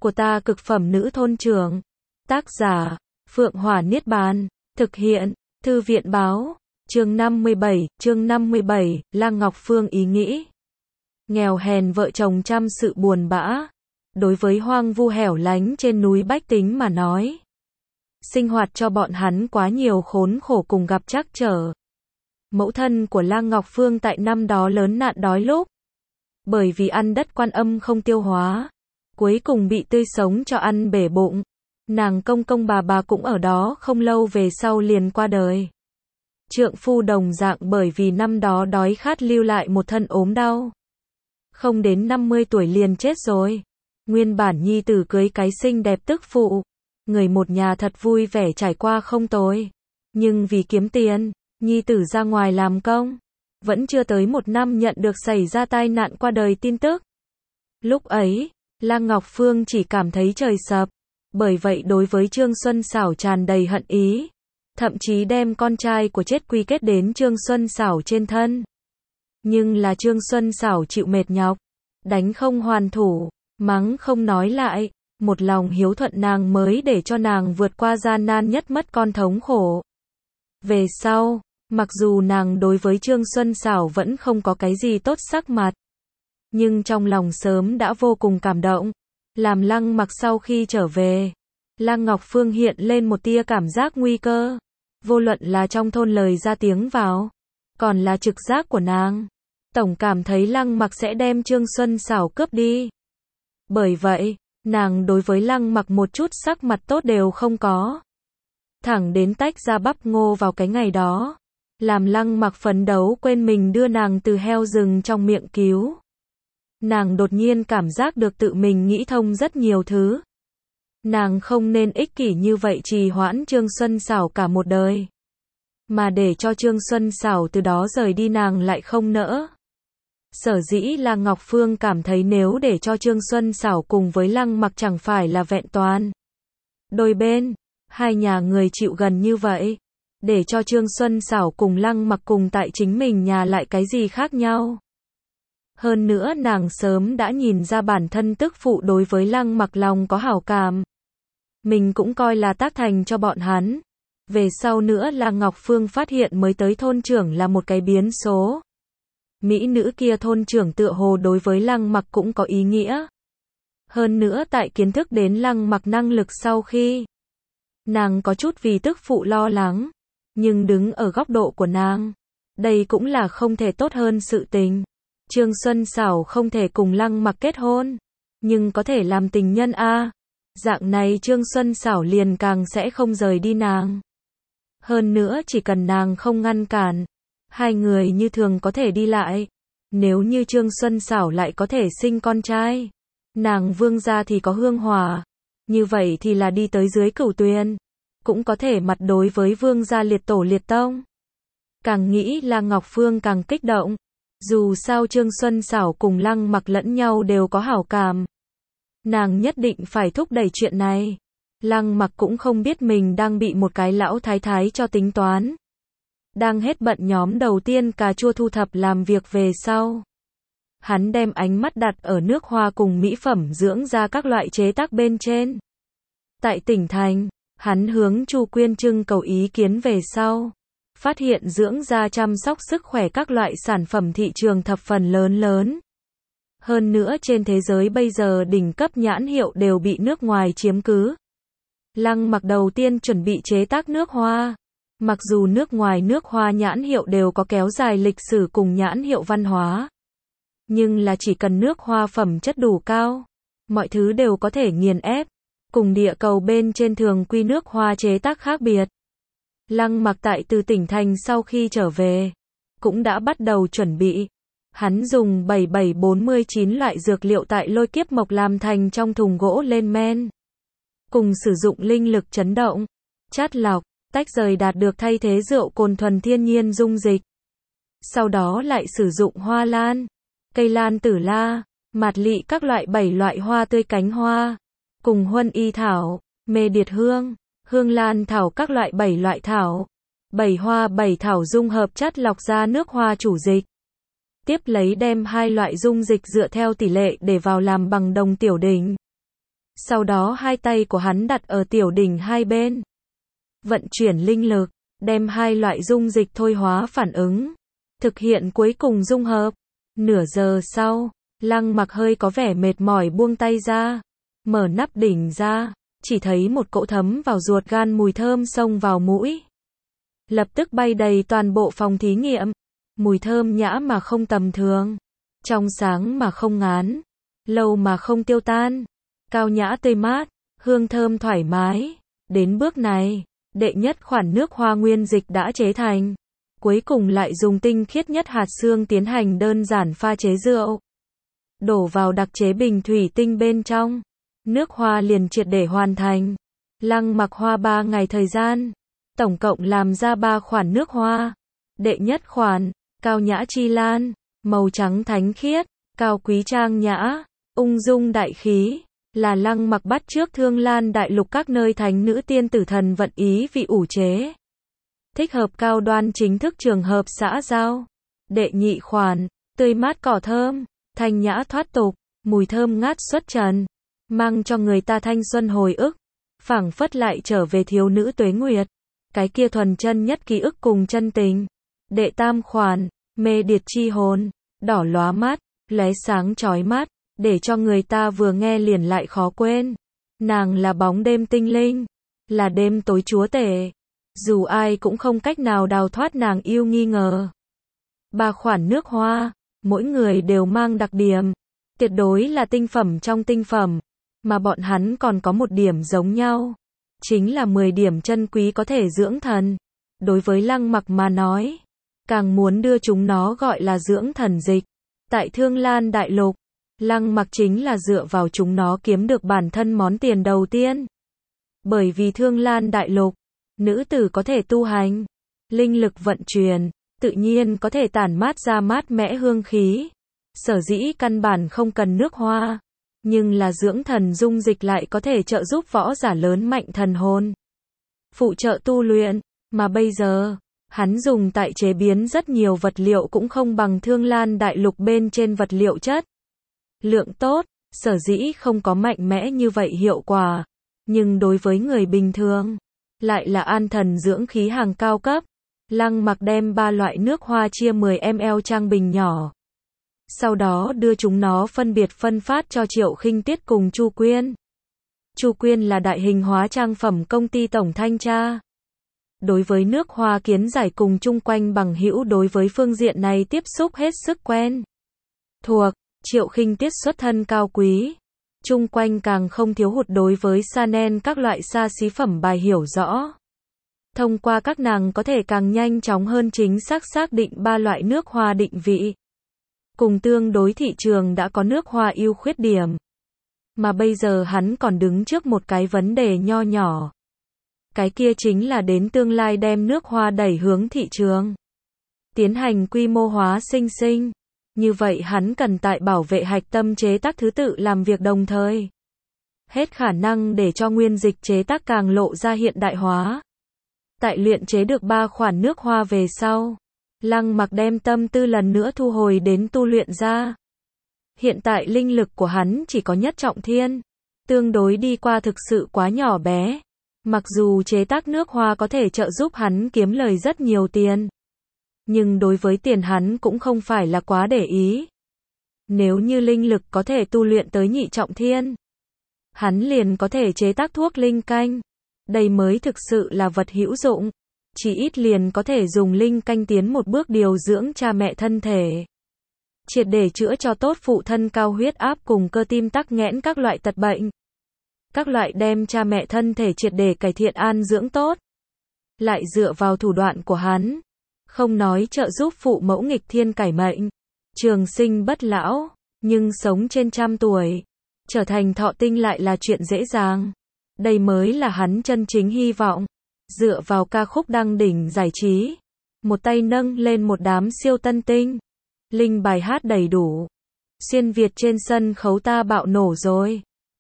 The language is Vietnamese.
của ta cực phẩm nữ thôn trưởng. Tác giả, Phượng Hỏa Niết Bàn. Thực hiện, Thư viện Báo. Chương 57, Lăng Ngọc Phương ý nghĩ. Nghèo hèn vợ chồng chăm sự buồn bã. Đối với hoang vu hẻo lánh trên núi bách tính mà nói, sinh hoạt cho bọn hắn quá nhiều khốn khổ cùng gặp trắc trở. Mẫu thân của Lăng Ngọc Phương tại năm đó lớn nạn đói lúc, bởi vì ăn đất Quan Âm không tiêu hóa, cuối cùng bị tươi sống cho ăn bể bụng. Nàng công công bà cũng ở đó không lâu về sau liền qua đời. Trượng phu đồng dạng bởi vì năm đó đói khát lưu lại một thân ốm đau. Không đến 50 tuổi liền chết rồi. Nguyên bản nhi tử cưới cái xinh đẹp tức phụ. Người một nhà thật vui vẻ trải qua không tồi. Nhưng vì kiếm tiền, nhi tử ra ngoài làm công. Vẫn chưa tới một năm nhận được xảy ra tai nạn qua đời tin tức. Lúc ấy, Lăng Ngọc Phương chỉ cảm thấy trời sập. Bởi vậy đối với Trương Xuân Xảo tràn đầy hận ý. Thậm chí đem con trai của chết quy kết đến Trương Xuân Xảo trên thân. Nhưng là Trương Xuân Xảo chịu mệt nhọc, đánh không hoàn thủ, mắng không nói lại, một lòng hiếu thuận nàng mới để cho nàng vượt qua gian nan nhất mất con thống khổ. Về sau, mặc dù nàng đối với Trương Xuân Xảo vẫn không có cái gì tốt sắc mặt, nhưng trong lòng sớm đã vô cùng cảm động. Làm Lăng Mặc sau khi trở về, Lăng Ngọc Phương hiện lên một tia cảm giác nguy cơ. Vô luận là trong thôn lời ra tiếng vào, còn là trực giác của nàng, tổng cảm thấy Lăng Mặc sẽ đem Trương Xuân Xảo cướp đi. Bởi vậy, nàng đối với Lăng Mặc một chút sắc mặt tốt đều không có. Thẳng đến tách ra bắp ngô vào cái ngày đó, làm Lăng Mặc phấn đấu quên mình đưa nàng từ heo rừng trong miệng cứu. Nàng đột nhiên cảm giác được tự mình nghĩ thông rất nhiều thứ. Nàng không nên ích kỷ như vậy trì hoãn Trương Xuân Xảo cả một đời. Mà để cho Trương Xuân Xảo từ đó rời đi nàng lại không nỡ. Sở dĩ là Ngọc Phương cảm thấy nếu để cho Trương Xuân Xảo cùng với Lăng Mặc chẳng phải là vẹn toàn. Đôi bên, hai nhà người chịu gần như vậy. Để cho Trương Xuân Xảo cùng Lăng Mặc cùng tại chính mình nhà lại cái gì khác nhau. Hơn nữa nàng sớm đã nhìn ra bản thân tức phụ đối với Lăng Mặc lòng có hảo cảm. Mình cũng coi là tác thành cho bọn hắn. Về sau nữa là Ngọc Phương phát hiện mới tới thôn trưởng là một cái biến số. Mỹ nữ kia thôn trưởng tựa hồ đối với Lăng Mặc cũng có ý nghĩa. Hơn nữa tại kiến thức đến Lăng Mặc năng lực sau khi, nàng có chút vì tức phụ lo lắng. Nhưng đứng ở góc độ của nàng, đây cũng là không thể tốt hơn sự tình. Trương Xuân Xảo không thể cùng Lăng Mặc kết hôn, nhưng có thể làm tình nhân a. Dạng này Trương Xuân Xảo liền càng sẽ không rời đi nàng. Hơn nữa chỉ cần nàng không ngăn cản, hai người như thường có thể đi lại. Nếu như Trương Xuân Xảo lại có thể sinh con trai, nàng Vương gia thì có hương hỏa, như vậy thì là đi tới dưới Cửu Tuyền, cũng có thể mặt đối với Vương gia liệt tổ liệt tông. Càng nghĩ là Ngọc Phương càng kích động. Dù sao Trương Xuân Xảo cùng Lăng Mặc lẫn nhau đều có hảo cảm. Nàng nhất định phải thúc đẩy chuyện này. Lăng Mặc cũng không biết mình đang bị một cái lão thái thái cho tính toán. Đang hết bận nhóm đầu tiên cà chua thu thập làm việc về sau. Hắn đem ánh mắt đặt ở nước hoa cùng mỹ phẩm dưỡng da các loại chế tác bên trên. Tại tỉnh thành, hắn hướng Chu Quyên trưng cầu ý kiến về sau. Phát hiện dưỡng da chăm sóc sức khỏe các loại sản phẩm thị trường thập phần lớn. Hơn nữa trên thế giới bây giờ đỉnh cấp nhãn hiệu đều bị nước ngoài chiếm cứ. Lăng Mặc đầu tiên chuẩn bị chế tác nước hoa. Mặc dù nước ngoài nước hoa nhãn hiệu đều có kéo dài lịch sử cùng nhãn hiệu văn hóa. Nhưng là chỉ cần nước hoa phẩm chất đủ cao, mọi thứ đều có thể nghiền ép. Cùng địa cầu bên trên thường quy nước hoa chế tác khác biệt. Lăng Mặc tại từ tỉnh thành sau khi trở về, cũng đã bắt đầu chuẩn bị. Hắn dùng 7749 loại dược liệu tại Lôi Kiếp Mộc làm thành trong thùng gỗ lên men. Cùng sử dụng linh lực chấn động, chát lọc, tách rời đạt được thay thế rượu cồn thuần thiên nhiên dung dịch. Sau đó lại sử dụng hoa lan, cây lan tử la, mạt lị các loại 7 loại hoa tươi cánh hoa, cùng huân y thảo, mê điệt hương, hương lan thảo các loại 7 loại thảo. 7 hoa 7 thảo dung hợp chát lọc ra nước hoa chủ dịch. Tiếp lấy đem 2 loại dung dịch dựa theo tỷ lệ để vào làm bằng đồng tiểu đỉnh. Sau đó hai tay của hắn đặt ở tiểu đỉnh hai bên. Vận chuyển linh lực, đem hai loại dung dịch thôi hóa phản ứng. Thực hiện cuối cùng dung hợp. Nửa giờ sau, Lăng Mặc hơi có vẻ mệt mỏi buông tay ra. Mở nắp đỉnh ra, chỉ thấy một cỗ thấm vào ruột gan mùi thơm xông vào mũi. Lập tức bay đầy toàn bộ phòng thí nghiệm. Mùi thơm nhã mà không tầm thường. Trong sáng mà không ngán. Lâu mà không tiêu tan. Cao nhã tươi mát, hương thơm thoải mái. Đến bước này, đệ nhất khoản nước hoa nguyên dịch đã chế thành. Cuối cùng lại dùng tinh khiết nhất hạt xương tiến hành đơn giản pha chế rượu. Đổ vào đặc chế bình thủy tinh bên trong. Nước hoa liền triệt để hoàn thành. Lăng Mặc hoa 3 ngày thời gian. Tổng cộng làm ra 3 khoản nước hoa. Đệ nhất khoản, cao nhã chi lan, màu trắng thánh khiết, cao quý trang nhã, ung dung đại khí. Là Lăng Mặc bắt chước Thương Lan đại lục các nơi thánh nữ tiên tử thần vận ý vị ủ chế. Thích hợp cao đoan chính thức trường hợp xã giao. Đệ nhị khoản, tươi mát cỏ thơm, thanh nhã thoát tục, mùi thơm ngát xuất trần, mang cho người ta thanh xuân hồi ức, phảng phất lại trở về thiếu nữ tuế nguyệt, cái kia thuần chân nhất ký ức cùng chân tình. Đệ tam khoản, mê điệt chi hồn, đỏ lóa mắt, lóe sáng chói mắt, để cho người ta vừa nghe liền lại khó quên. Nàng là bóng đêm tinh linh, là đêm tối chúa tể. Dù ai cũng không cách nào đào thoát nàng yêu nghi ngờ. 3 khoản nước hoa, mỗi người đều mang đặc điểm, tuyệt đối là tinh phẩm trong tinh phẩm, mà bọn hắn còn có một điểm giống nhau, chính là 10 điểm chân quý có thể dưỡng thần. Đối với Lăng Mặc mà nói, càng muốn đưa chúng nó gọi là dưỡng thần dịch. Tại Thương Lan đại lục, Lăng Mặc chính là dựa vào chúng nó kiếm được bản thân món tiền đầu tiên. Bởi vì Thương Lan đại lục, nữ tử có thể tu hành, linh lực vận chuyển, tự nhiên có thể tản mát ra mát mẽ hương khí. Sở dĩ căn bản không cần nước hoa, nhưng là dưỡng thần dung dịch lại có thể trợ giúp võ giả lớn mạnh thần hồn, phụ trợ tu luyện, mà bây giờ, hắn dùng tại chế biến rất nhiều vật liệu cũng không bằng Thương Lan đại lục bên trên vật liệu chất. Lượng tốt, sở dĩ không có mạnh mẽ như vậy hiệu quả, nhưng đối với người bình thường, lại là an thần dưỡng khí hàng cao cấp. Lăng Mặc đem 3 loại nước hoa chia 10ml trang bình nhỏ. Sau đó đưa chúng nó phân biệt phân phát cho Triệu Khinh Tiết cùng Chu Quyên. Chu Quyên là đại hình hóa trang phẩm công ty tổng thanh tra. Đối với nước hoa kiến giải cùng chung quanh bằng hữu đối với phương diện này tiếp xúc hết sức quen thuộc. Triệu Khinh Tiết xuất thân cao quý, chung quanh càng không thiếu hụt đối với Chanel các loại xa xí phẩm bài hiểu rõ. Thông qua các nàng có thể càng nhanh chóng hơn chính xác xác định 3 loại nước hoa định vị. Cùng tương đối thị trường đã có nước hoa ưu khuyết điểm. Mà bây giờ hắn còn đứng trước một cái vấn đề nho nhỏ. Cái kia chính là đến tương lai đem nước hoa đẩy hướng thị trường. Tiến hành quy mô hóa sinh sinh. Như vậy hắn cần tại bảo vệ hạch tâm chế tác thứ tự làm việc đồng thời. Hết khả năng để cho nguyên dịch chế tác càng lộ ra hiện đại hóa. Tại luyện chế được 3 khoản nước hoa về sau, Lăng Mặc đem tâm tư lần nữa thu hồi đến tu luyện ra. Hiện tại linh lực của hắn chỉ có nhất trọng thiên, tương đối đi qua thực sự quá nhỏ bé. Mặc dù chế tác nước hoa có thể trợ giúp hắn kiếm lời rất nhiều tiền, nhưng đối với tiền hắn cũng không phải là quá để ý. Nếu như linh lực có thể tu luyện tới nhị trọng thiên, hắn liền có thể chế tác thuốc linh canh. Đây mới thực sự là vật hữu dụng. Chỉ ít liền có thể dùng linh canh tiến một bước điều dưỡng cha mẹ thân thể. Triệt để chữa cho tốt phụ thân cao huyết áp cùng cơ tim tắc nghẽn các loại tật bệnh. Các loại đem cha mẹ thân thể triệt để cải thiện an dưỡng tốt. Lại dựa vào thủ đoạn của hắn. Không nói trợ giúp phụ mẫu nghịch thiên cải mệnh. Trường sinh bất lão, nhưng sống trên 100 tuổi. Trở thành thọ tinh lại là chuyện dễ dàng. Đây mới là hắn chân chính hy vọng. Dựa vào ca khúc đăng đỉnh giải trí. Một tay nâng lên một đám siêu tân tinh. Linh bài hát đầy đủ. Xuyên Việt trên sân khấu ta bạo nổ rồi.